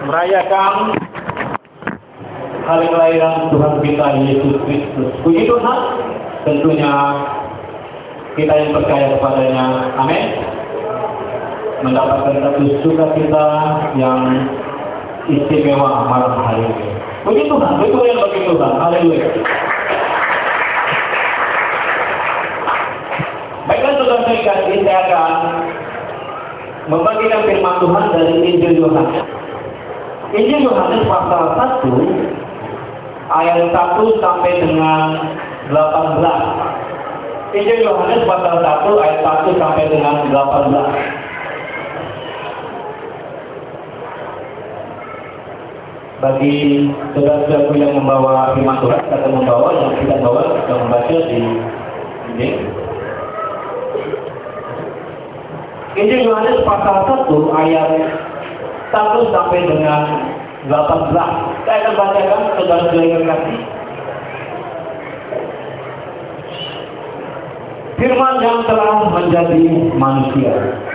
merayakan hari kelahiran Tuhan kita Yesus Kristus. Puji Tuhan, tentunya kita yang percaya kepadanya, amin, mendapatkan satu sukacita yang istimewa malam hari ini. Puji Tuhan, betul yang bagi Tuhan, haleluya. Baiklah saudara sekalian, saya akan membagikan firman Tuhan dari Injil Yohanes. Injil Yohanes pasal 1 ayat 1 sampai dengan 18. Injil Yohanes pasal 1 ayat 1 sampai dengan 18. Bagi saudara-saudaraku yang membawa firman Tuhan, kita akan membawa, yang tidak bawa, kita membaca di Injil. Injil Yohanes pasal 1 ayat 1 sampai dengan 18. Saya akan bacakan, saudara-saudara yang kasih. Firman yang telah menjadi manusia.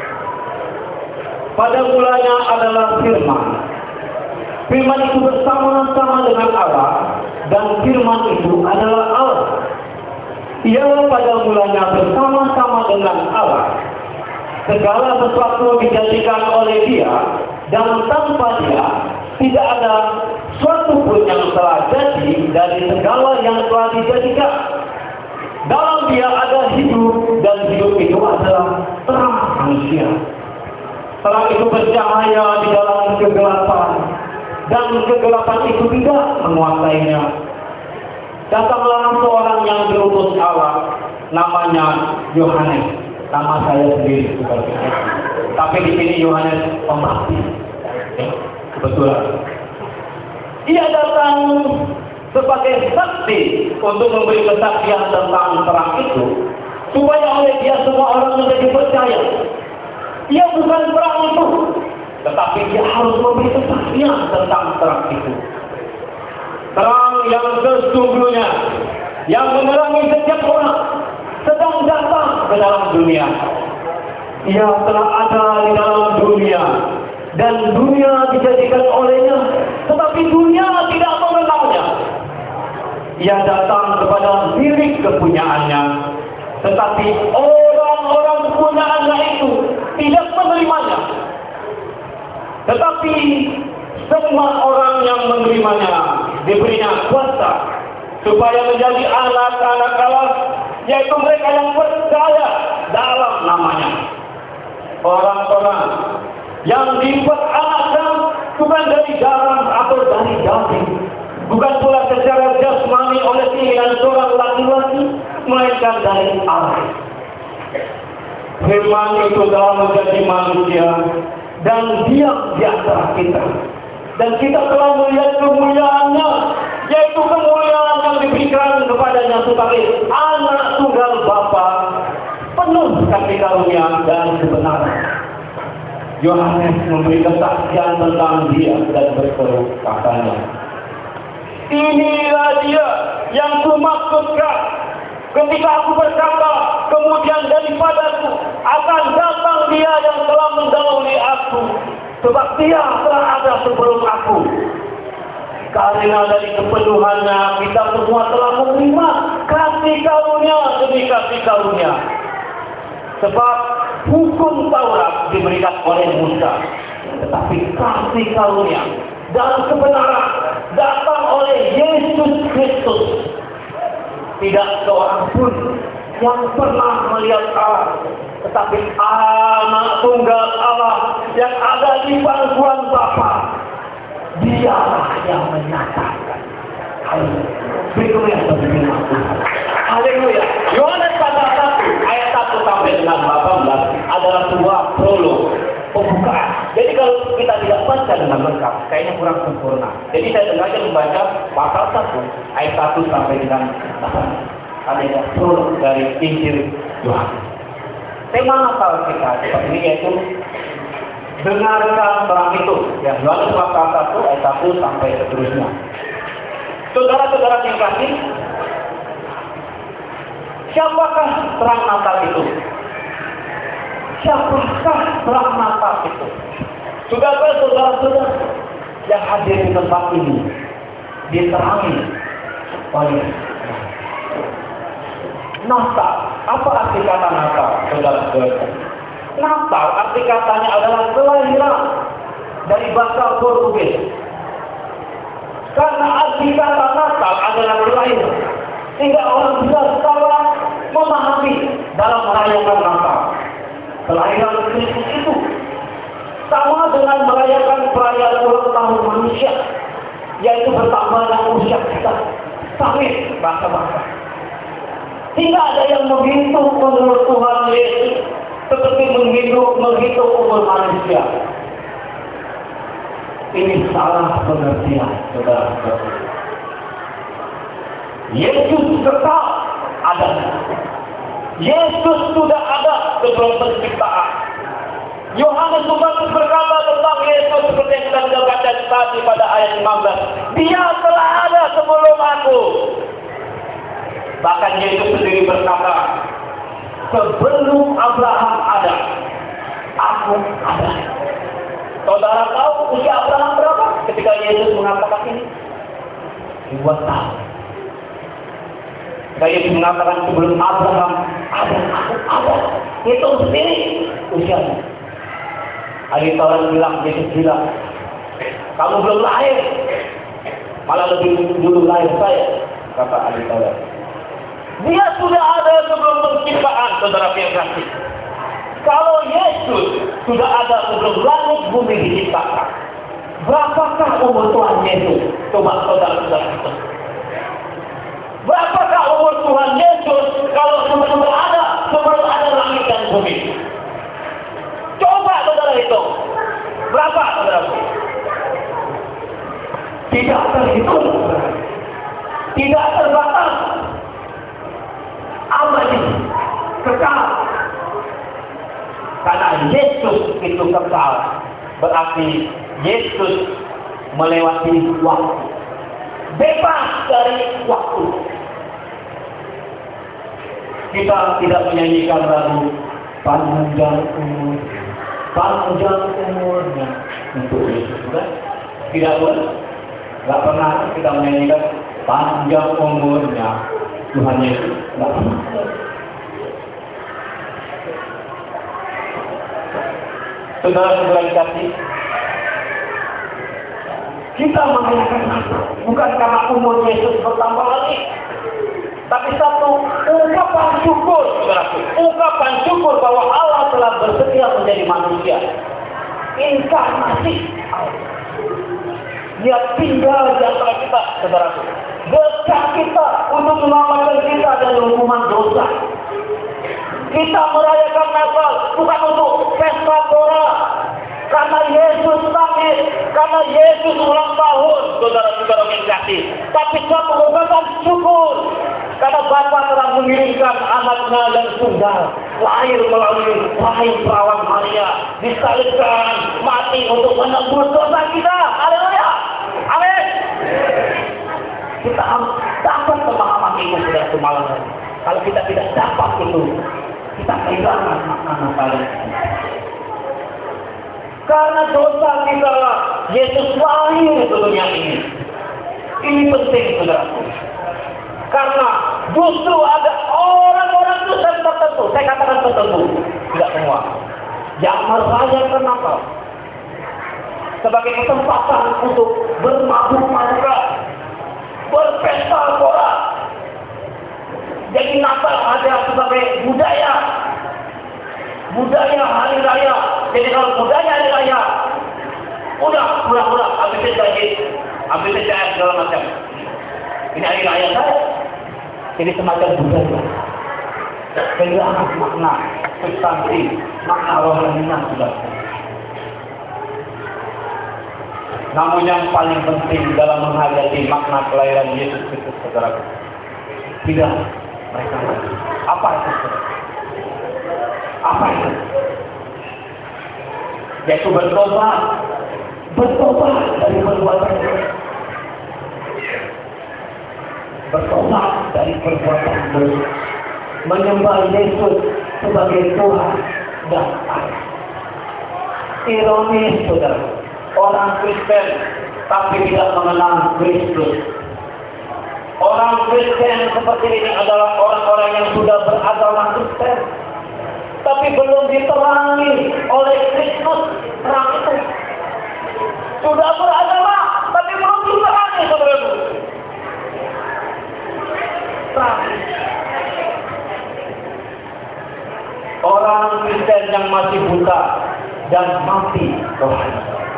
Pada mulanya adalah firman. Firman itu bersama-sama dengan Allah, dan firman itu adalah Allah. Ia pada mulanya bersama-sama dengan Allah. Segala sesuatu dijadikan oleh Dia, dan tanpa Dia tidak ada suatu pun yang telah jadi dari segala yang telah dijadikan. Dalam Dia ada hidup, dan hidup itu adalah terang manusia. Terang itu bercahaya di dalam kegelapan, dan kegelapan itu tidak menguasainya. Datanglah seorang yang diutus Allah, namanya Yohanes. Nama saya sendiri, tapi di sini Yohanes Pembaptis. Kebetulan. Ia datang sebagai saksi untuk memberi kesaksian tentang terang itu, supaya oleh Dia semua orang menjadi percaya. Ia bukan terang itu, tetapi Dia harus memberi kesaksian tentang terang itu. Terang yang sesungguhnya, yang menerangi setiap orang, sedang datang ke dalam dunia. Ia telah ada di dalam dunia, dan dunia dijadikan olehnya, tetapi dunia tidak mengenalnya. Ia datang kepada milik kepunyaannya, tetapi orang-orang kepunyaannya itu tidak menerimanya. Tetapi semua orang yang menerimanya diberinya kuasa supaya menjadi anak-anak Allah, yaitu mereka yang percaya dalam namanya. Orang-orang yang dibuat anaknya bukan dari darah atau dari daging, bukan pula secara jasmani oleh keinginan seorang laki-laki, melainkan dari Allah. Firman itu telah menjadi manusia dan diam di antara kita, dan kita telah melihat kemuliaannya, yaitu kemuliaan yang diberikan kepadanya sebagai anak tunggal Bapa, penuh kasih karunia dan kebenaran. Yohanes memberi kesaksian tentang Dia dan berseru katanya, inilah Dia yang kumaksudkan ketika aku berkata, kemudian daripadaku akan datang Dia yang telah mendahului aku, sebab Dia telah ada sebelum aku. Karena dari kepenuhannya kita semua telah menerima kasih karunia demi kasih karunia. Sebab hukum Taurat diberikan oleh Musa, tetapi kasih karunia dan kebenaran datang oleh Yesus Kristus. Tidak seorang pun yang pernah melihat Allah, tetapi anak tunggal Allah yang ada di pangkuan Bapa, Dialah yang menyatakan. Haleluya. Haleluya. Yohanes pasal 1 ayat 1 sampai dengan 18 adalah sebuah prolog, pembukaan. Jadi kalau kita tidak baca dengan lengkap, kayaknya kurang sempurna. Jadi saya sengaja membaca pasal 1 ayat 1 sampai dengan 18. Ada prolog dari Injil Yohanes. Tema Natal kita seperti ini, yaitu dengarkan terang itu. Ya, Yohanes pasal 1 ayat 1 sampai seterusnya. Saudara-saudara yang kasih, siapakah terang Natal itu? Siapakah terang Natal itu? Saudara-saudara hadir di tempat ini diterangi oleh Natal. Apa arti kata Natal, saudara-saudara? Natal arti katanya adalah kelahiran, dari bahasa Portugis. Karena arti kata Natal adalah kelahiran, sehingga orang bisa salah memahami dalam merayakan Natal. Kelahiran Kristus itu sama dengan merayakan perayaan ulang tahun manusia, yaitu bertambahnya usia kita. Samit bahasa-bahasa. Tidak ada yang menghitung umur Tuhan Yesus seperti menghitung umur manusia. Ini salah pengertian, saudara-saudara. Yesus kekal ada. Yesus sudah ada sebelum penciptaan. Yohanes Pembaptis berkata tentang Yesus seperti yang kita sudah baca tadi pada ayat 15. Dia telah ada sebelum aku. Bahkan Yesus sendiri berkata, sebelum Abraham ada, aku ada. Saudara tahu usia Abraham berapa ketika Yesus mengatakan ini? 2 tahun. Ketika Yesus mengatakan sebelum Abraham ada, aku ada. Hitung sendiri usianya. Ahli Taurat bilang, Yesus bilang, kamu belum lahir, malah lebih dulu lahir saya, kata ahli Taurat. Dia sudah ada sebelum penciptaan, saudara yang kasih. Kalau Yesus sudah ada sebelum langit bumi diciptakan, berapakah umur Tuhan Yesus? Coba saudara-saudara kita. Berapakah umur Tuhan Yesus kalau sebelum ada langit dan bumi? Coba saudara hitung. Berapa saudara? Tidak terhitung. Tidak terbatas. Abadi. Kekal. Karena Yesus itu kekal. Berarti Yesus melewati waktu. Bebas dari waktu. Kita tidak menyanyikan lagu panjang umurnya untuk Yesus, bukan? Tidak boleh. Tidak pernah kita menyanyikan panjang umurnya Tuhan Yesus. Tidak pernah. Saudara-saudara dikasih, kita merayakan Natal bukan karena umur Yesus bertambah lagi, tapi satu ungkapan syukur, saudaraku. Ungkapan syukur bahwa Allah telah bersedia menjadi manusia. Inkarnasi Allah. Dia tinggal di antara kita, saudaraku. Berkat kita untuk menyelamatkan kita dari hukuman dosa. Kita merayakan Natal bukan untuk pesta pora. Karena Yesus sakit, karena Yesus ulang tahun, saudara-saudara yang kasih. Tapi satu ungkapan syukur. Karena Bapa telah mengirimkan anaknya yang tunggal, lahir melalui rahim perawan Maria, disalibkan, mati untuk menebus dosa kita. Haleluya. Amin. Kita harus dapat pemahaman itu sudah semalam. Kalau kita tidak dapat itu, kita kehilangan makna Natal. Karena dosa kita, Yesus lahir ke dunia ini. Ini penting, saudara. Karena justru ada orang-orang tertentu, saya katakan tertentu, tidak semua, yang merayakan Natal sebagai kesempatan untuk bermabuk-mabukan, berpesta pora. Jadi Natal ada sebagai budaya hari raya. Jadi kalau budaya hari raya, udah habis CCR segala macam. Ini hari raya saya. Jadi semacam budaya. Kehilangan makna, substansi, makna rohaninya sudah. Namun yang paling penting dalam menghayati makna kelahiran Yesus Kristus, saudara, tidak mereka lagi. Apa itu? Apa itu? Yaitu bertobat dari perbuatan dosa. Bertobat dari perbuatan dosa. Menyembah Yesus sebagai Tuhan dan Allah. Ironis, saudara. orang Kristen tapi tidak mengenal Kristus. Orang Kristen seperti ini adalah orang-orang yang sudah beragama Kristen, tapi belum diterangi oleh Kristus terang itu. Sudah beragama, tapi belum diterangi, saudaraku. Terang. Orang Kristen yang masih buta dan mati rohani.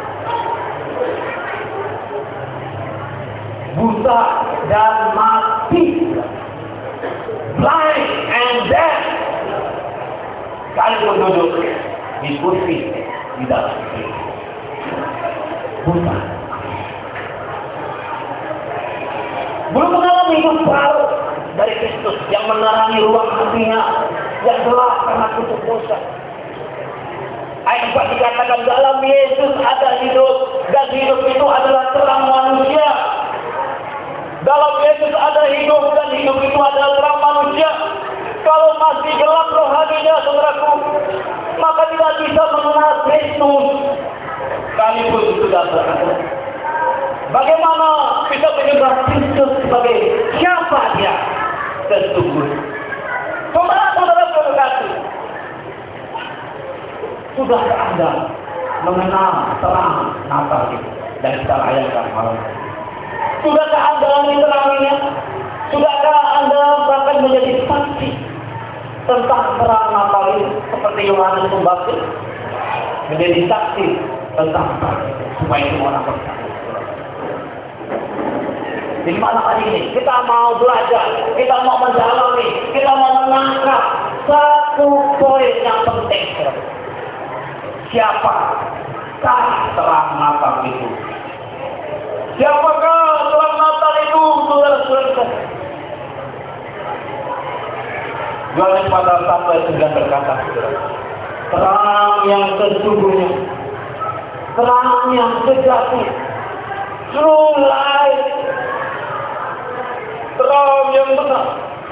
Buta dan mati, blind and dead. Kalian duduk di kursi di dalam buta, belum mengalami hidup baru dari Kristus yang menerangi ruang hatinya yang gelap karena tutup dosa. Ayat 4 dikatakan dalam Yesus ada hidup, dan hidup itu adalah terang manusia. Dalam Yesus ada hidup, dan hidup itu adalah terang manusia. Kalau masih gelap rohaninya, saudaraku, maka tidak bisa mengenal Kristus sekalipun sudah berada. Bagaimana bisa menyembah Kristus sebagai siapa dia sesungguhnya? Saudara-saudara terkasih, sudah Anda mengenal terang Natal itu dan kita rayakan malam? Sudahkah Anda diteranginya? Sudahkah Anda bahkan menjadi saksi tentang terang Natal itu seperti Yohanes Pembaptis menjadi saksi tentang terang itu supaya semua orang percaya? Di malam hari ini kita mau belajar, kita mau mendalami, kita mau menangkap satu poin yang penting. Siapakah terang Natal itu? Siapakah terang Natal itu, saudara-saudara? Yohanes pasal 1 ayat 9 berkata, terang yang sesungguhnya, terang yang sejati, true light, terang yang benar,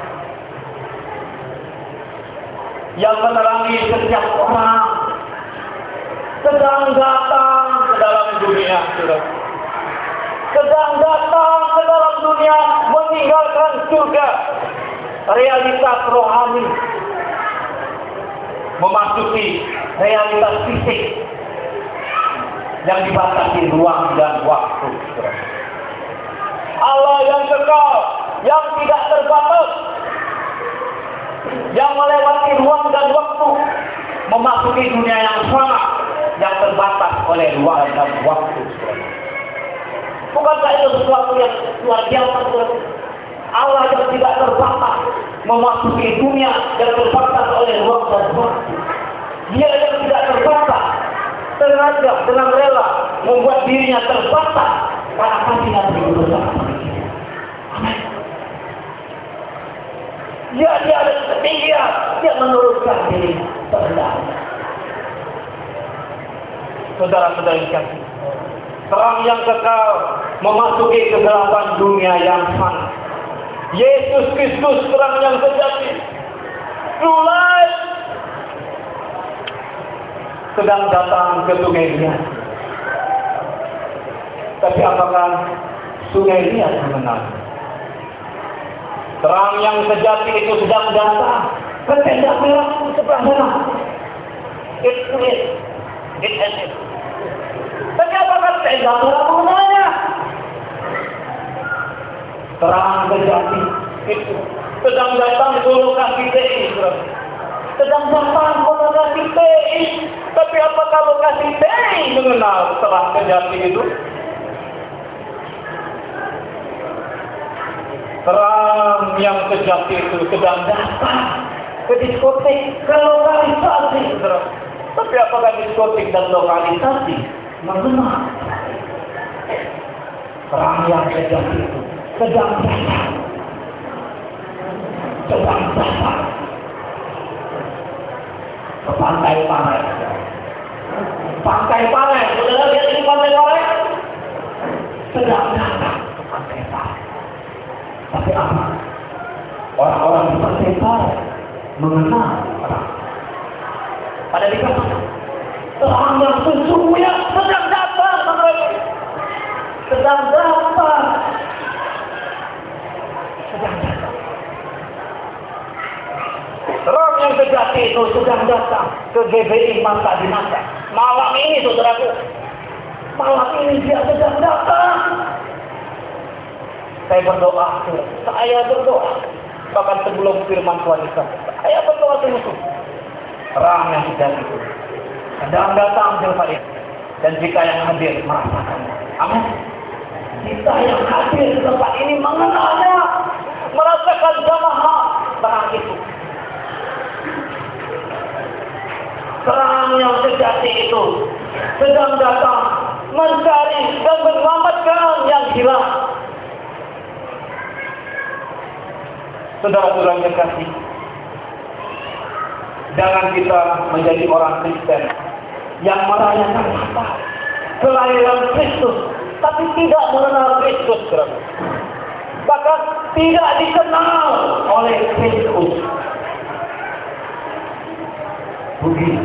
yang menerangi setiap orang, sedang datang ke dalam dunia, saudara. Sedang datang ke dalam dunia, meninggalkan surga, realitas rohani, memasuki realitas fisik yang dibatasi ruang dan waktu. Allah yang kekal, yang tidak terbatas, yang melewati ruang dan waktu, memasuki dunia yang sama, yang terbatas oleh ruang dan waktu. Bukankah itu sesuatu yang luar biasa? Allah yang tidak terbatas memasuki dunia yang terbatas oleh ruang dan waktu. Dia yang tidak terbatas sengaja dengan rela membuat dirinya terbatas karena kasihnya begitu besar. Amin. Dia ada ketinggian, dia menurunkan dirinya terendah. Saudara-saudara yang kasih, terang yang kekal memasuki kegelapan dunia yang fana. Yesus Kristus terang yang sejati, true light, sedang datang ke sungai Liat. Tapi apakah sungai Liat mengenal? Terang yang sejati itu sedang datang ke tenda merah sebelah sana. It's clear. It has it. Tapi apakah tenda merah mengenalnya? Terang sejati itu sedang datang ke lokasi TI. Sedang datang ke lokasi TI. Tapi apakah lokasi TI mengenal terang sejati itu? Terang yang sejati itu sedang datang ke diskotik, ke lokalisasi. Tapi apakah diskotik dan lokalisasi mengenal terang yang sejati itu sedang datang ke Pantai Parai. Pantai Parai, saudara lihat ini Pantai Parai sedang datang ke Pantai Parai. Tapi apa? Orang-orang di Pantai Parai mengenal terang. Pada dikatakan terang yang sesungguhnya sedang datang. sedang datang. Sedang datang. Terang yang sejati itu sedang datang ke GBI Masa Dinasa. Malam ini, saudaraku. Malam ini dia sedang datang. Saya berdoa, bahkan sebelum firman Tuhan itu, saya berdoa sungguh. Terang yang sejati itu sedang datang jemaat ini. Dan jika yang hadir merasakannya, amin. Kita yang hadir di tempat ini mengenalnya, merasakan jamaah terang itu. Terang yang sejati itu sedang datang mencari dan menyelamatkan yang hilang. Saudara-saudara yang terkasih, jangan kita menjadi orang Kristen yang merayakan Natal, kelahiran Kristus, tapi tidak mengenal Kristus, saudara. Bahkan tidak dikenal oleh Kristus. Rugi.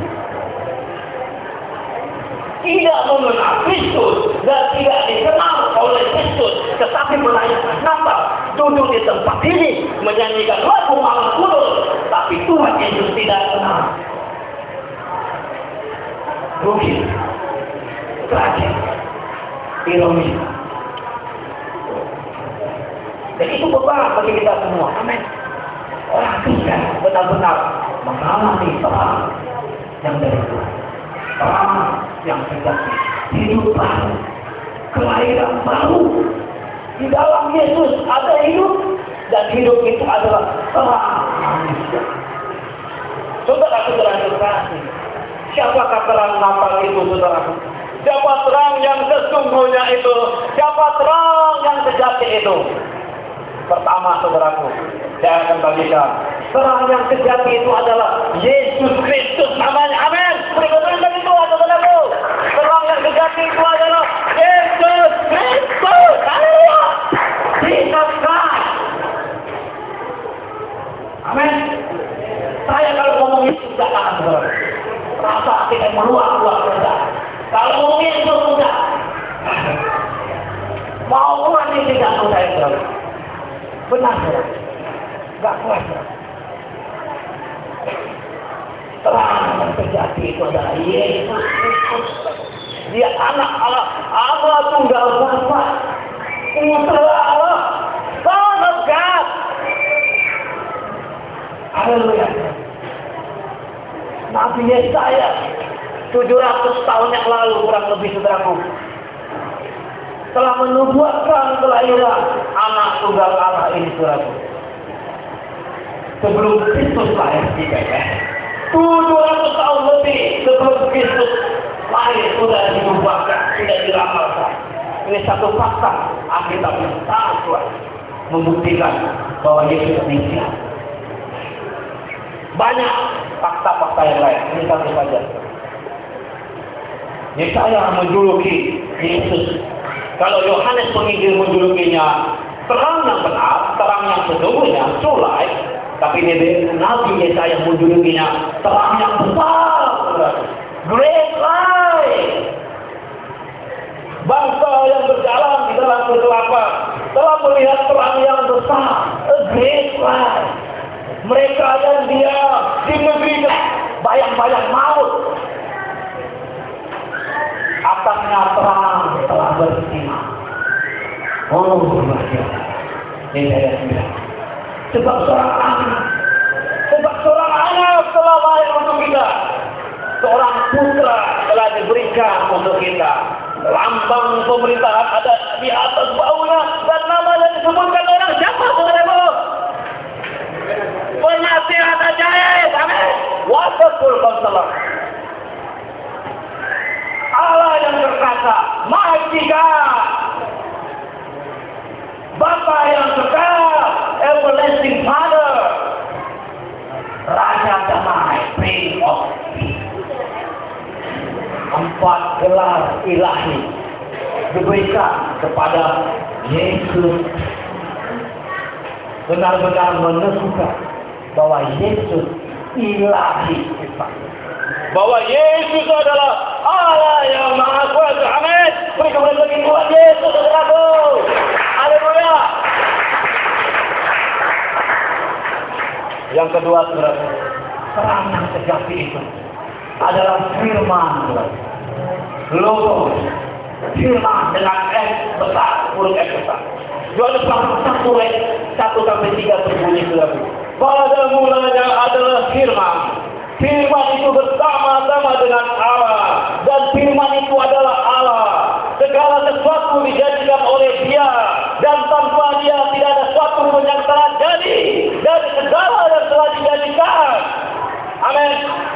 Tidak mengenal Kristus dan tidak dikenal oleh Kristus, tetapi merayakan Natal, duduk di tempat ini menyanyikan lagu Malam Kudus, tapi Tuhan Yesus tidak kenal. Rugi, tragis, ironi. Dan itu beban bagi kita semua. Amin. Orang Kristen benar-benar mengalami terang yang dari Tuhan. Terang yang sejati, hidup baru, kelahiran baru. Di dalam Yesus ada hidup, dan hidup itu adalah terang manusia. Saudara-saudara terkasih, siapakah terang Natal itu, saudaraku? Siapa terang yang sesungguhnya itu? Siapa terang yang sejati itu? Pertama, saudaraku, saya akan bagikan. Terang yang sejati itu adalah Yesus Kristus namanya. Amin. Berikutnya itu, saudaraku. Terang yang sejati itu adalah Yesus Kristus. Haleluya. Jesus Christ. Amin. Saya kalau ngomong itu tidak tahan, saudara. Rasa tidak meluap-luap saja. Kalau ngomong itu sudah. Mau ulang ini tidak tahu saya, saudara. Benar, saudara. Gak kuat, saudara. Terang yang sejati itu adalah Yesus Kristus. Dia anak Allah, Allah tunggal Bapa, Putra Allah, Son of God. Haleluya. Nabi Yesaya 700 tahun yang lalu kurang lebih, saudaraku, telah menubuatkan kelahiran anak tunggal Allah ini, saudaraku. Sebelum Kristus lahir di Bethlehem, 700 tahun lebih sebelum Kristus lahir sudah dinubuatkan, sudah diramalkan. Ini satu fakta Alkitab yang sangat kuat membuktikan bahwa Yesus Mesias. Banyak fakta-fakta yang lain, ini satu saja. Yesaya menjuluki Yesus. Kalau Yohanes Penginjil menjulukinya terang yang benar, terang yang sesungguhnya, sulai. Tapi Nabi Yesaya menjulukinya terang yang besar, great light. Bangsa yang berjalan di dalam kegelapan telah melihat terang yang besar, a great light. Mereka yang diam di negeri bayang-bayang maut, atasnya terang telah bersinar. Oh, luar biasa. Ini saya bilang. Sebab seorang anak telah lahir untuk kita, seorang putra telah diberikan untuk kita. Lambang pemerintahan ada di atas baunya, dan namanya disebutkan orang siapa, saudaraku? Penasihat ajaib. Amin. Wonderful Counselor. Allah yang berkata, Mighty God. Bapa yang kekal, Everlasting Father. Raja damai, Prince of Peace. 4 gelar ilahi diberikan kepada Yesus. Benar-benar meneguhkan bahwa Yesus ilahi sifat, bahwa Yesus adalah Allah yang Maha Kuasa. Amin. Beri kemuliaan bagi Tuhan Yesus, saudara. Yang kedua, saudara, terang yang sejati itu adalah firman, saudara. Logos, firman dengan S besar, huruf S besar. Yohanes pasal 1:1-3 berbunyi, saudara. Pada mulanya adalah firman. Firman itu bersama-sama dengan Allah, dan firman itu adalah Allah. Segala sesuatu dijadikan oleh Dia, dan tanpa Dia tidak ada sesuatu pun yang telah jadi dari segala yang telah dijadikan. Amin.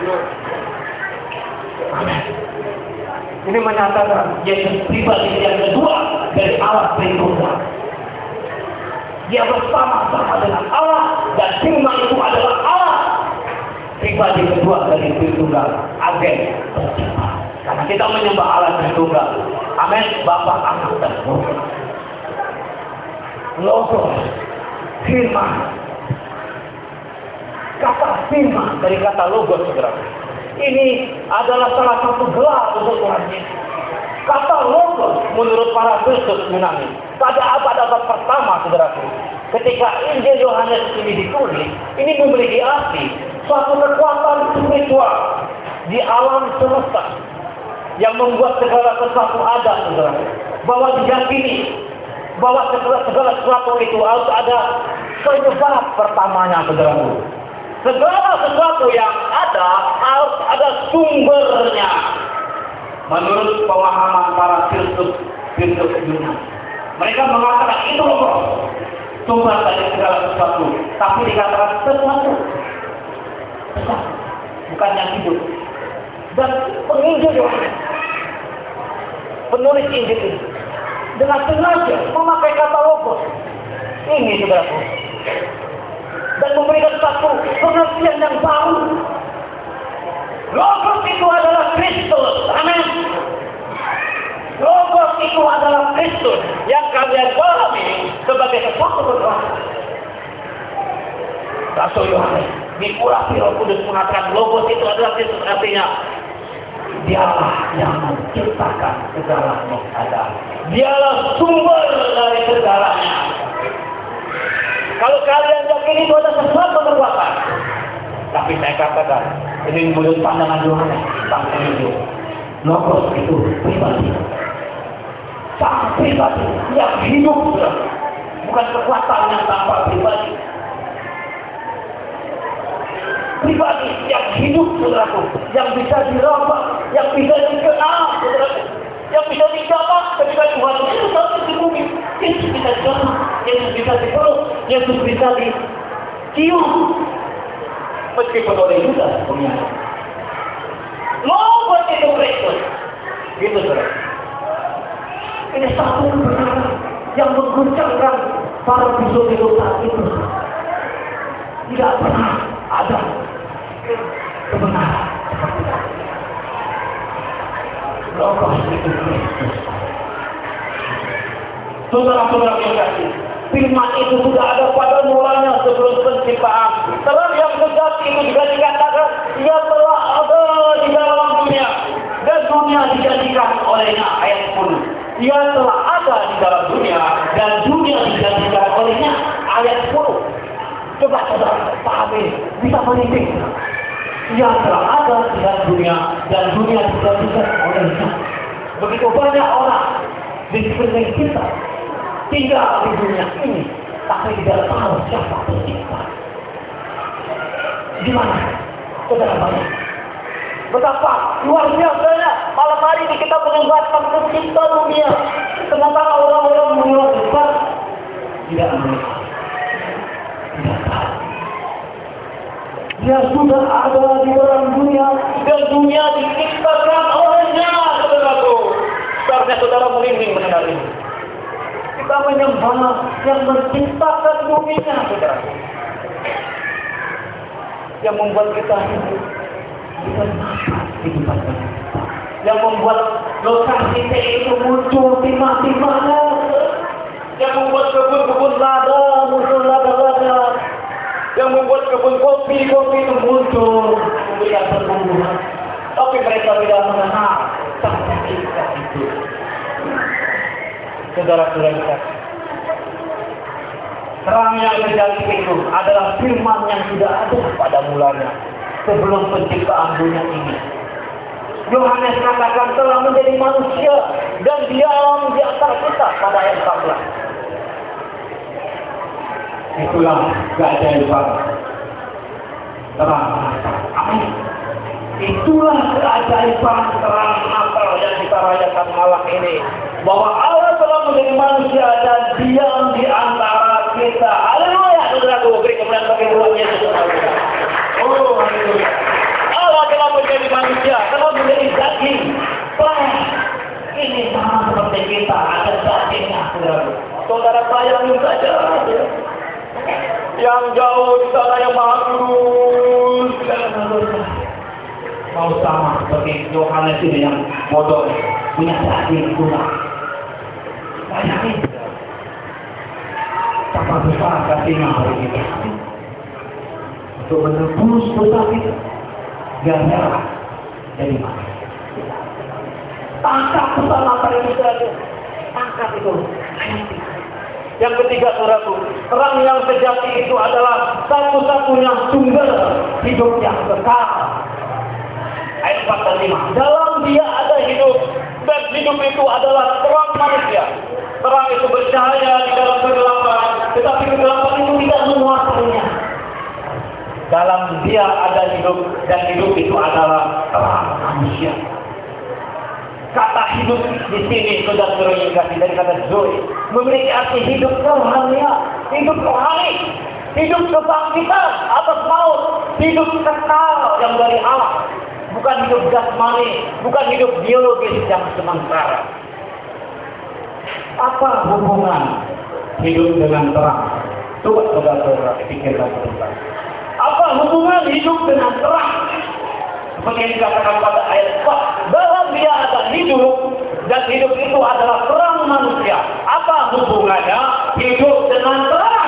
Amin. Ini menyatakan Yesus pribadi yang kedua dari Allah Tritunggal. Dia bersama-sama dengan Allah, dan firman itu adalah Allah. Pribadi kedua dari Tritunggal, agen pencipta. Karena kita menyembah Allah Tritunggal. Amin. Bapa, Anak, dan Roh. Logos, firman. Kata firman dari kata logos, saudara. Ini adalah salah satu gelar untuk Tuhan Yesus. Kata logos menurut para filsuf Yunani pada abad-abad pertama, saudaraku, ketika Injil Yohanes ini ditulis, ini memiliki arti suatu kekuatan spiritual di alam semesta yang membuat segala sesuatu ada, saudara. Bahwa diyakini bahwa segala sesuatu itu harus ada penyebab pertamanya, saudara. Segala sesuatu yang ada harus ada sumbernya. Menurut pemahaman para filsuf Yunani, mereka mengatakan itu loh sumber dari segala sesuatu, tapi dikatakan sesuatu, bukan yang hidup. Dan penginjil Yohanes, penulis Injil ini, dengan sengaja memakai kata logos ini, saudaraku, dan memberikan satu pengertian yang baru. Logos itu adalah Kristus. Amin. Logos itu adalah Kristus yang kalian pahami sebagai sesuatu berkuasa. Rasul Yohanes diurapi Roh Kudus mengatakan logos itu adalah Kristus, artinya Dialah yang menciptakan segala yang ada. Dialah sumber dari segalanya. Kalau kalian yakin itu ada sesuatu kekuatan, tapi saya katakan ini menurut pandangan Yohanes tentang hidup. Logos itu pribadi, sang pribadi yang hidup, bukan kekuatan yang tanpa pribadi. Pribadi yang hidup, saudaraku, yang bisa diraba, yang bisa dikenal, saudaraku, yang bisa dicapai ketika Tuhan Yesus sampai di bumi. Yesus bisa dicapai, Yesus bisa dipeluk, Yesus bisa dicium, meskipun oleh Yudas pengkhianat. Logos itu Kristus, gitu, saudara. Ini satu kebenaran yang mengguncangkan para bisu-bisu saat itu. Tidak pernah ada kebenaran seperti itu. Logos itu Kristus. Saudara-saudara yang kasih, firman itu sudah ada pada mulanya sebelum penciptaan. Terang yang sejati itu juga dikatakan ia telah ada di dalam dunia, dan dunia dijadikan olehnya. Ayat 10. Ia telah ada di dalam dunia, dan dunia dijadikan olehnya. Ayat 10. Coba saudara pahami, bisa mendidik. Ia telah ada di dalam dunia, dan dunia dijadikan olehnya. Begitu banyak orang di sekeliling kita tinggal di dunia ini, tapi tidak tahu siapa pencipta. Gimana? Saudara banyak. Betapa luar biasanya malam hari ini kita menyembahkan pencipta dunia, sementara orang-orang menolak besar tidak melihat. Tidak tahu. Dia sudah ada di dalam dunia, dan dunia diciptakan olehnya, saudaraku. Seharusnya saudara merinding mendengar ini. Kita menyembah yang menciptakan dunia, saudara. Yang membuat kita hidup dengan nafas kehidupan kita. Yang membuat lokasi T itu muncul timah-timahnya. Yang membuat kebun-kebun lada muncul lada-lada. Yang membuat kebun kopi itu muncul memberikan pertumbuhan. Tapi mereka tidak mengenal tentang kita itu. Saudara-saudara kita, Terang yang sejati itu adalah firman yang sudah ada pada mulanya sebelum penciptaan dunia ini. Yohanes katakan telah menjadi manusia dan diam di antara kita pada ayat 14. Itulah keajaiban terang Natal. Amin. Itulah keajaiban terang Natal yang kita rayakan malam ini. Bahwa Allah telah menjadi manusia dan diam di antara kita. Haleluya. Saudaraku, beri kemuliaan bagi Tuhan Yesus. Oh, haleluya. Allah telah menjadi manusia, telah menjadi daging. Ini sama seperti kita, ada dagingnya, saudaraku. Saudara bayangin saja. Yang jauh di sana yang bagus. Mau sama seperti Yohanes ini yang bodoh, punya daging tulang. Bayangin. Betapa besar kasihnya hari ini. Untuk menebus dosa kita. Gara-gara jadi mati. Tangkap pesan apa yang kita ada. Tangkap itu. Yang ketiga, saudaraku, terang yang sejati itu adalah satu-satunya sumber hidup yang kekal. Ayat 4 dan 5. Dalam dia ada hidup, dan hidup itu adalah terang manusia. Terang itu bercahaya di dalam kegelapan, tetapi kegelapan itu tidak menguasainya. Dalam dia ada hidup, dan hidup itu adalah terang manusia. Kata hidup di sini sudah terintegrasi dari kata zoe, memiliki arti hidup rohania, hidup rohani, hidup kebangkitan atas maut, hidup kekal yang dari Allah, bukan hidup jasmani, bukan hidup biologis yang sementara. Apa hubungan hidup dengan terang? Coba saudara-saudara pikirkan sebentar. Apa hubungan hidup dengan terang? Seperti yang dikatakan pada ayat 4, dalam dia ada hidup, dan hidup itu adalah terang manusia. Apa hubungannya hidup dengan terang?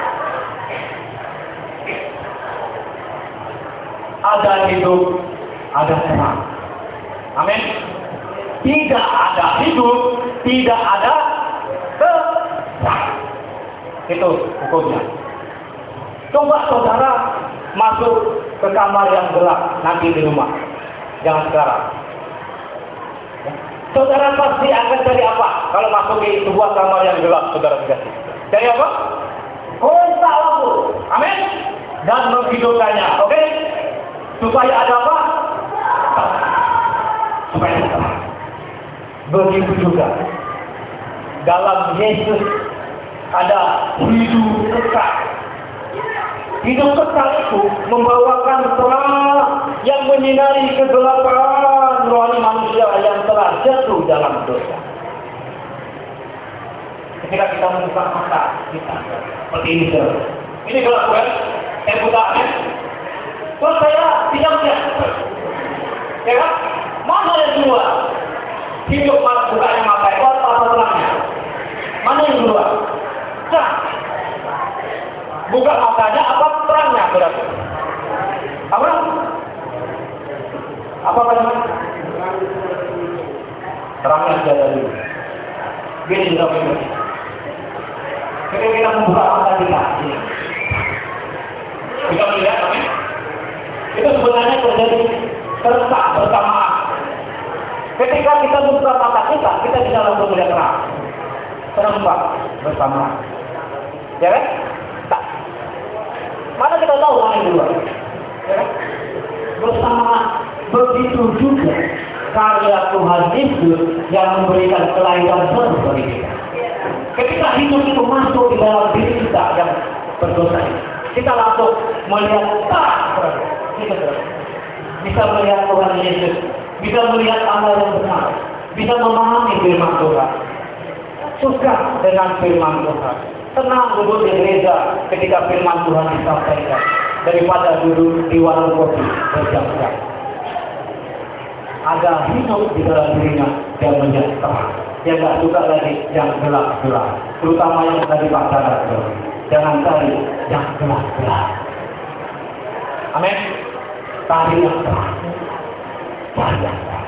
Ada hidup, ada terang. Amin. Tidak ada hidup, tidak ada terang. Itu hukumnya. Coba saudara masuk ke kamar yang gelap nanti di rumah. Jangan sekarang. Saudara pasti akan cari apa? Kalau masuk di sebuah kamar yang gelap, saudara dikasih. Cari apa? Kontak lampu. Amin. Dan menghidupkannya. Oke? Supaya ada apa? Supaya ada terang. Begitu juga dalam Yesus ada hidup kekal. Hidup kekal itu membawakan terang yang menyinari kegelapan rohani manusia yang telah jatuh dalam dosa. Ketika kita membuka mata kita seperti ini, ini gelap kan? Saya buka ya. Terus saya tidak melihat. Ya kan? Mana yang keluar? Hidup bukanya mata itu apa terangnya? Mana yang keluar? Terang. Buka matanya apa terangnya, berarti? Apa? Apa namanya? Terangnya sudah dari. Gini juga begini. Ketika kita membuka mata kita, ini. Kita melihat, amin. Itu sebenarnya terjadi serentak bersamaan. Ketika kita membuka mata kita bisa langsung melihat terang. Serempak bersamaan. Ya kan? Mana kita tahu mana yang duluan? Ya? Bersamaan. Begitu juga karya Tuhan Yesus yang memberikan kelahiran baru bagi kita. Ketika hidup itu masuk di dalam diri kita yang berdosa, kita langsung melihat terang. Kita bisa melihat Tuhan Yesus, bisa melihat Allah yang benar, bisa memahami firman Tuhan, suka dengan firman Tuhan. Tenang duduk di gereja ketika firman Tuhan disampaikan daripada duduk di warung kopi berjam-jam. Ada hidup di dalam dirinya yang menjadi terang. Dia nggak suka lagi yang gelap-gelap, terutama yang tadi Pak Sadar. Jangan cari yang gelap-gelap. Amin. Cari yang terang. Cari yang terang.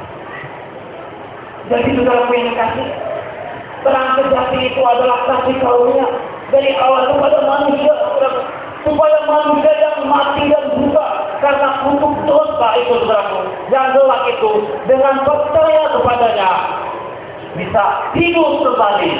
Jadi saudara yang kasih, terang sejati itu adalah kasih karunia. dari Allah kepada manusia, supaya manusia yang mati dan buta karena kutuk dosa itu, saudaraku, yang gelap itu, dengan percaya kepadanya bisa hidup kembali,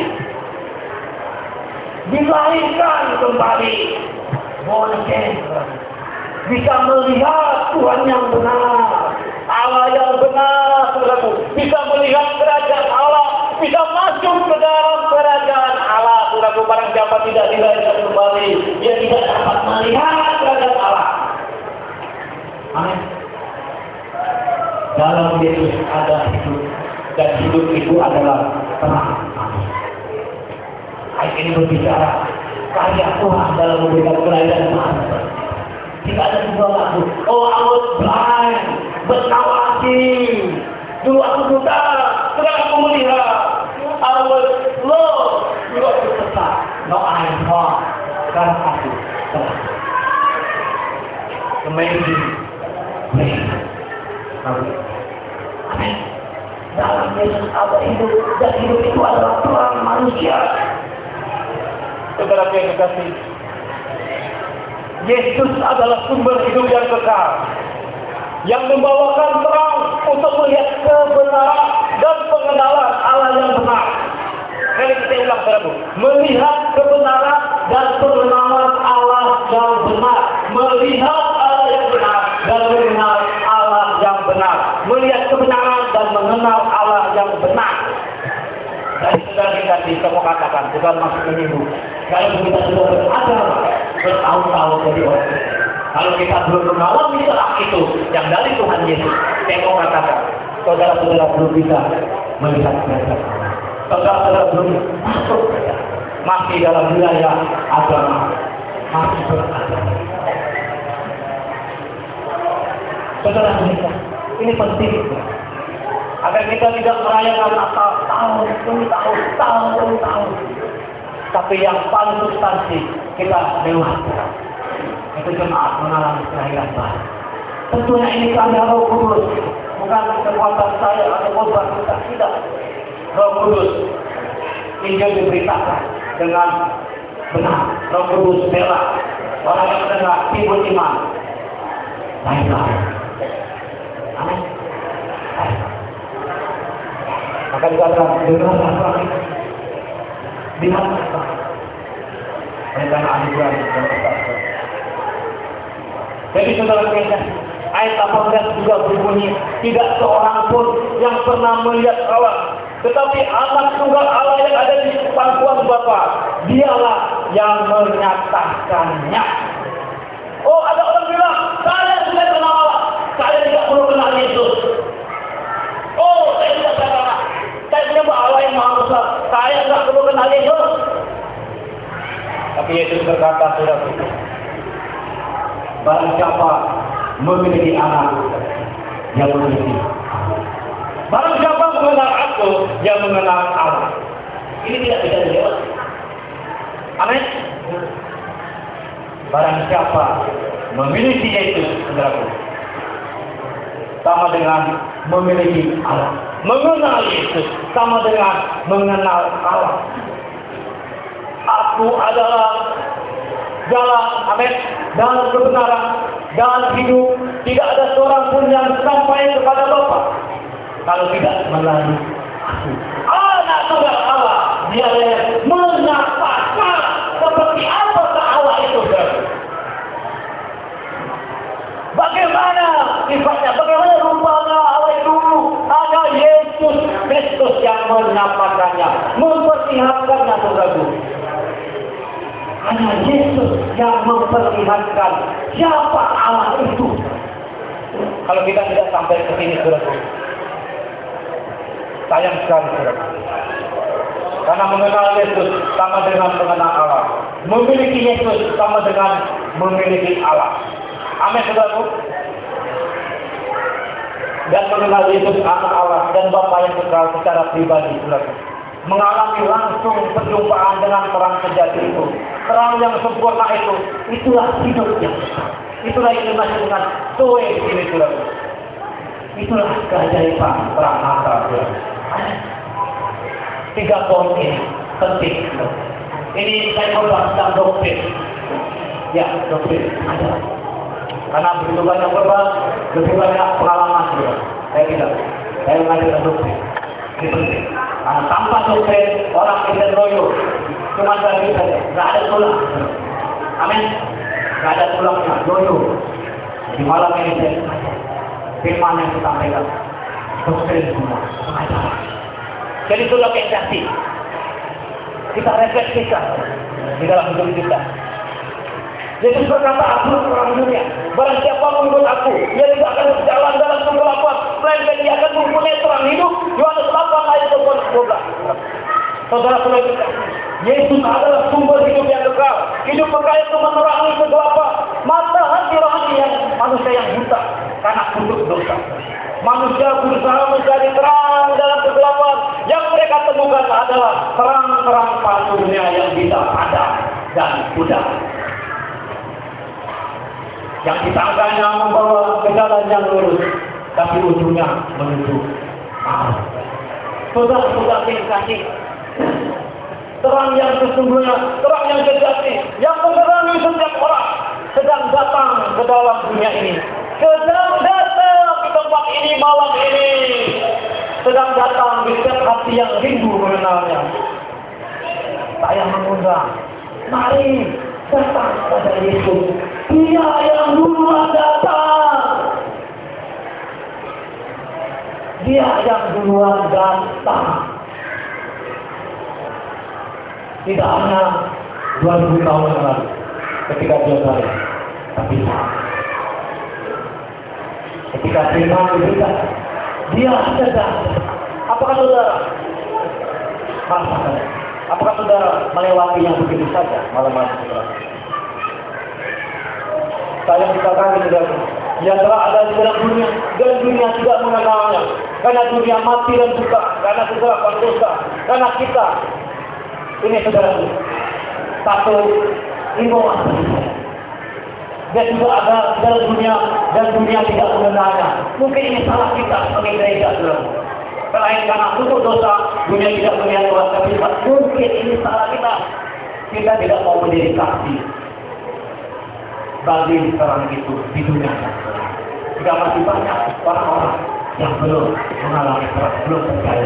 dilahirkan kembali, born again, bisa melihat Tuhan yang benar, Allah yang benar, saudaraku, bisa melihat kerajaan Allah, bisa masuk ke dalam kerajaan Allah, saudaraku. Barang siapa tidak dilahirkan kembali, dia tidak dapat melihat kerajaan Allah. Amin. Dalam Yesus ada hidup, dan hidup itu adalah terang. Ayat ini berbicara karya Tuhan dalam memberikan kelahiran manusia. Tidak ada dua lagu. Oh, I was blind, but now I see. Dulu aku buta, sekarang aku melihat. I was lost, dulu aku sesat. Now I am found, sekarang aku telah. Amazing. Amin. Dalam Yesus ada hidup, dan hidup itu adalah terang manusia. Saudara yang kekasih, Yesus adalah sumber hidup yang kekal, yang membawakan terang untuk melihat kebenaran dan pengenalan Allah yang benar. Kali kita ulang, saudaraku, melihat kebenaran dan pengenalan Allah yang benar, melihat Allah yang benar dan mengenal Allah yang benar, melihat kebenaran dan mengenal Allah yang benar. Dari saudara dikasih, saya mau katakan, bukan maksud menyinggung. Kalau kita sudah beragama bertahun-tahun dari orang, kalau kita belum mengalami terang itu yang dari Tuhan Yesus, saya mau katakan, saudara-saudara belum bisa melihat kerajaan Allah. Saudara-saudara belum masuk, masih dalam wilayah agama, masih beragama. Saudara-saudara, ini penting agar kita tidak merayakan Natal tahun demi tahun, tapi yang paling substansi kita lewatkan itu jemaat mengalami kelahiran baru. Tentunya ini karya Roh Kudus, bukan kekuatan saya atau korban kita, tidak. Roh Kudus, Injil diberitakan dengan benar. Roh Kudus bela orang yang mendengar timbul iman. Baiklah. Amin. Maka dikatakan dengarlah suara itu, lihatlah rencana anugerah dan kesatuan. Jadi saudara sekalian, ayat 18 juga berbunyi, tidak seorang pun yang pernah melihat Allah, tetapi anak tunggal Allah yang ada di pangkuan Bapa, dialah yang menyatakannya. Oh, ada orang bilang, saya sudah kenal Allah, saya tidak perlu kenal Yesus. Oh, saya tidak kenal Allah, saya punya Allah yang Maha Besar, saya tidak perlu kenal Yesus. Tapi Yesus berkata, saudara, barang siapa memiliki anak, yang memiliki. Barang siapa mengenal aku, yang mengenal Allah. Ini tidak bisa dilewati. Amin. Barang siapa memiliki Yesus, saudaraku, sama dengan memiliki Allah. Mengenal Yesus sama dengan mengenal Allah. Aku adalah jalan, amin, dan kebenaran dan hidup. Tidak ada seorang pun yang sampai kepada Bapa kalau tidak melalui aku. Anak tunggal Allah, dia yang menyatakan seperti apa Allah itu. Bagaimana sifatnya, bagaimana rupanya Allah itu? Hanya Yesus Kristus yang menyatakannya, memperlihatkannya, saudaraku. Hanya Yesus yang memperlihatkan siapa Allah itu. Kalau kita tidak sampai ke sini, saudaraku, sayang sekali, saudaraku. Karena mengenal Yesus sama dengan mengenal Allah. Memiliki Yesus sama dengan memiliki Allah. Amin, saudaraku. Dan mengenal Yesus anak Allah dan Bapa yang kekal secara pribadi, saudaraku. Mengalami langsung perjumpaan dengan terang sejati itu, terang yang sempurna itu, itulah hidup yang besar. Itulah yang dimaksud dengan Zoe di sini, saudaraku. Itulah keajaiban terang Natal, saudaraku. 3 poin ini penting. Ini saya membahas tentang doktrin. Ya, doktrin ada. Karena begitu banyak korban, lebih banyak pengalaman juga. Saya tidak. Saya mengajarkan doktrin. Ini penting. Karena tanpa doktrin, orang bisa loyo. Cuma bagi saja. Tidak ada tulang. Amin. Tidak ada tulangnya. Loyo. Di malam ini saya mengajar. Firman yang disampaikan. Doktrin semua. Pengajaran. Jadi itulah orientasi. Kita refleksikan di dalam hidup kita. Yesus berkata, aku orang dunia. Barang siapa mengikut aku, dia tidak akan berjalan dalam kegelapan, melainkan dia akan mempunyai terang hidup. Yohanes 8 ayat 12. Saudara-saudara kita, Yesus adalah sumber hidup yang kekal. Hidup kekal itu menerangi kegelapan. Mata hati rohani yang manusia yang buta karena kutuk dosa. Manusia berusaha mencari terang dalam kegelapan. Yang mereka temukan adalah terang-terang palsu dunia yang bisa padam dan pudar. Yang disangkanya membawa ke jalan yang lurus, tapi ujungnya menuju maut. Saudara-saudara kasih, terang yang sesungguhnya, terang yang sejati, yang menerangi setiap orang sedang datang ke dalam dunia ini, sedang datang di tempat ini malam ini, sedang datang di setiap hati yang rindu mengenalnya. Saya mengundang, mari datang pada Yesus. Dia yang duluan datang. Dia yang duluan datang. Tidak hanya 2000 tahun yang lalu ketika dia lahir, tapi ketika firman diberikan, dia sedang. Apakah saudara merasakan? Apakah saudara melewatinya begitu saja malam-malam saudara? Saya katakan saudara, yang telah ada di dalam dunia dan dunia tidak mengenalnya, karena dunia mati dan buta, karena kegelapan dosa, karena kita. Ini saudara, satu imbauan bagi saya. Dia juga ada dalam dunia dan dunia tidak mengenalnya. Mungkin ini salah kita sebagai gereja, saudara. Selain karena tutup dosa, dunia tidak melihat Tuhan, tapi mungkin ini salah kita. Kita tidak mau menjadi saksi bagi terang itu di dunia. Jika masih banyak orang-orang yang belum mengalami terang, belum percaya.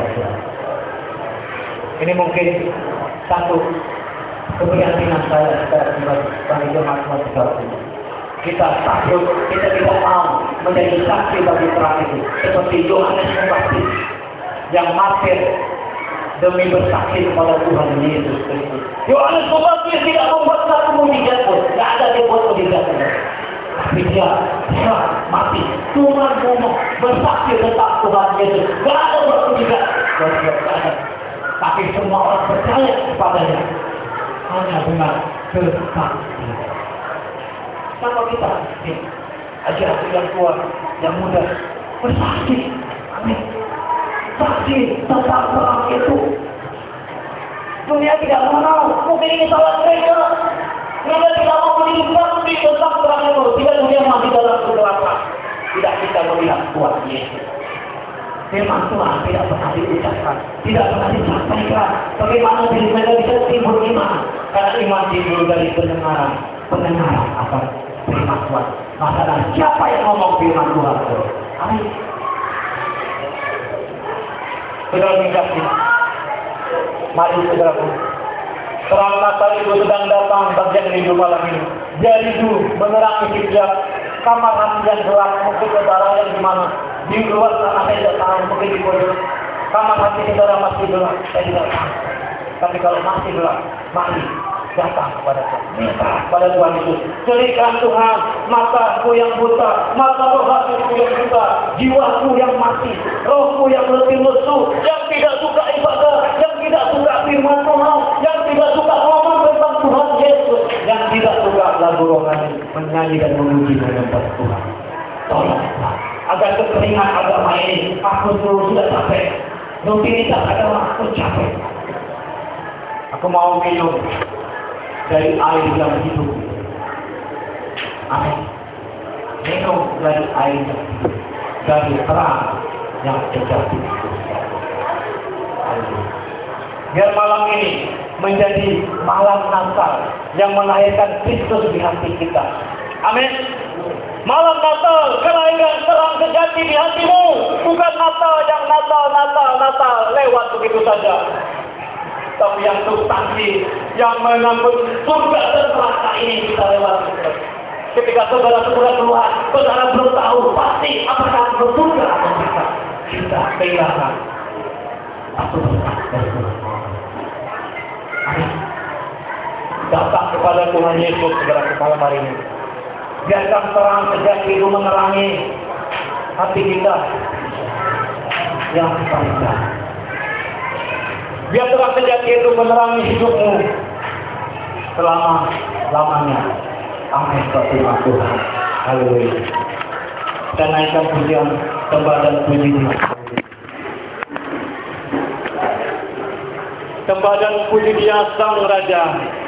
Ini mungkin satu keprihatinan saya sebagai jemaat saudara. Kita takut, kita tidak mau menjadi saksi bagi terang itu, seperti Yohanes Pembaptis yang martir demi bersaksi kepada Tuhan Yesus Kristus. Yohanes Pembaptis tidak membuat satu mujizat pun, tidak ada dia buat mujizat pun. Tapi dia mati. Tuhan ngomong bersaksi tentang Tuhan Yesus. Tidak ada buat mujizat. Tapi semua orang percaya kepadanya hanya dengan bersaksi. Sama kita, ajar yang tua, yang muda, bersaksi. Amin. Saksi tentang perang itu. Dunia tidak mengenal. Mungkin ini salah mereka. Mereka tidak mau melihat saksi tentang perang itu. Tidak dunia masih dalam kegelapan. Tidak kita melihat Tuhan Yesus. Firman Tuhan tidak pernah diucapkan, tidak pernah disampaikan. Bagaimana diri mereka bisa timbul iman? Karena iman timbul dari pendengaran akan firman Tuhan. Masalah siapa yang ngomong firman Tuhan? Amin. Saudara kasih, mari saudaraku, terang Natal itu sedang datang bagian hidup malam ini. Jadi dulu menerangi setiap kamar hati yang gelap, mungkin saudara yang di mana di luar sana saya tidak tahu, mungkin di pojok kamar hati saudara masih gelap, saya tidak tahu. Tapi kalau masih gelap, mari datang kepada Tuhan, minta pada Tuhan itu. Ceritakan Tuhan, mataku yang buta, mata rohaniku yang buta, jiwaku yang mati, rohku yang letih lesu, yang tidak suka ibadah, yang tidak suka firman Tuhan, yang tidak suka ngomong tentang Tuhan Yesus, yang tidak suka lagu rohani, menyanyi dan memuji menyembah Tuhan. Tolong agar kekeringan agama ini, aku sudah capek. Rutinitas agama aku capek. Aku mau minum dari air yang hidup. Amin. Minum dari air yang hidup, dari terang yang sejati. Biar malam ini menjadi malam Natal yang melahirkan Kristus di hati kita. Amin. Malam Natal, kelahiran terang sejati di hatimu. Bukan Natal yang Natal lewat begitu saja. Tapi yang substansi, yang mengangkut surga dan neraka ini kita lewati. Ketika saudara-saudara keluar, saudara belum tahu pasti apakah surga atau tidak. Kita kehilangan satu dari Tuhan. Amin. Datang kepada Tuhan Yesus segera kepala hari ini. Biarkan terang sejati itu menerangi hati kita yang paling dalam. Biar terang sejati itu menerangi hidupmu selama-lamanya. Amin. Terima Tuhan. Haleluya. Dan naikkan pujian sembah dan puji Dia. Sembah dan puji Dia Sang Raja.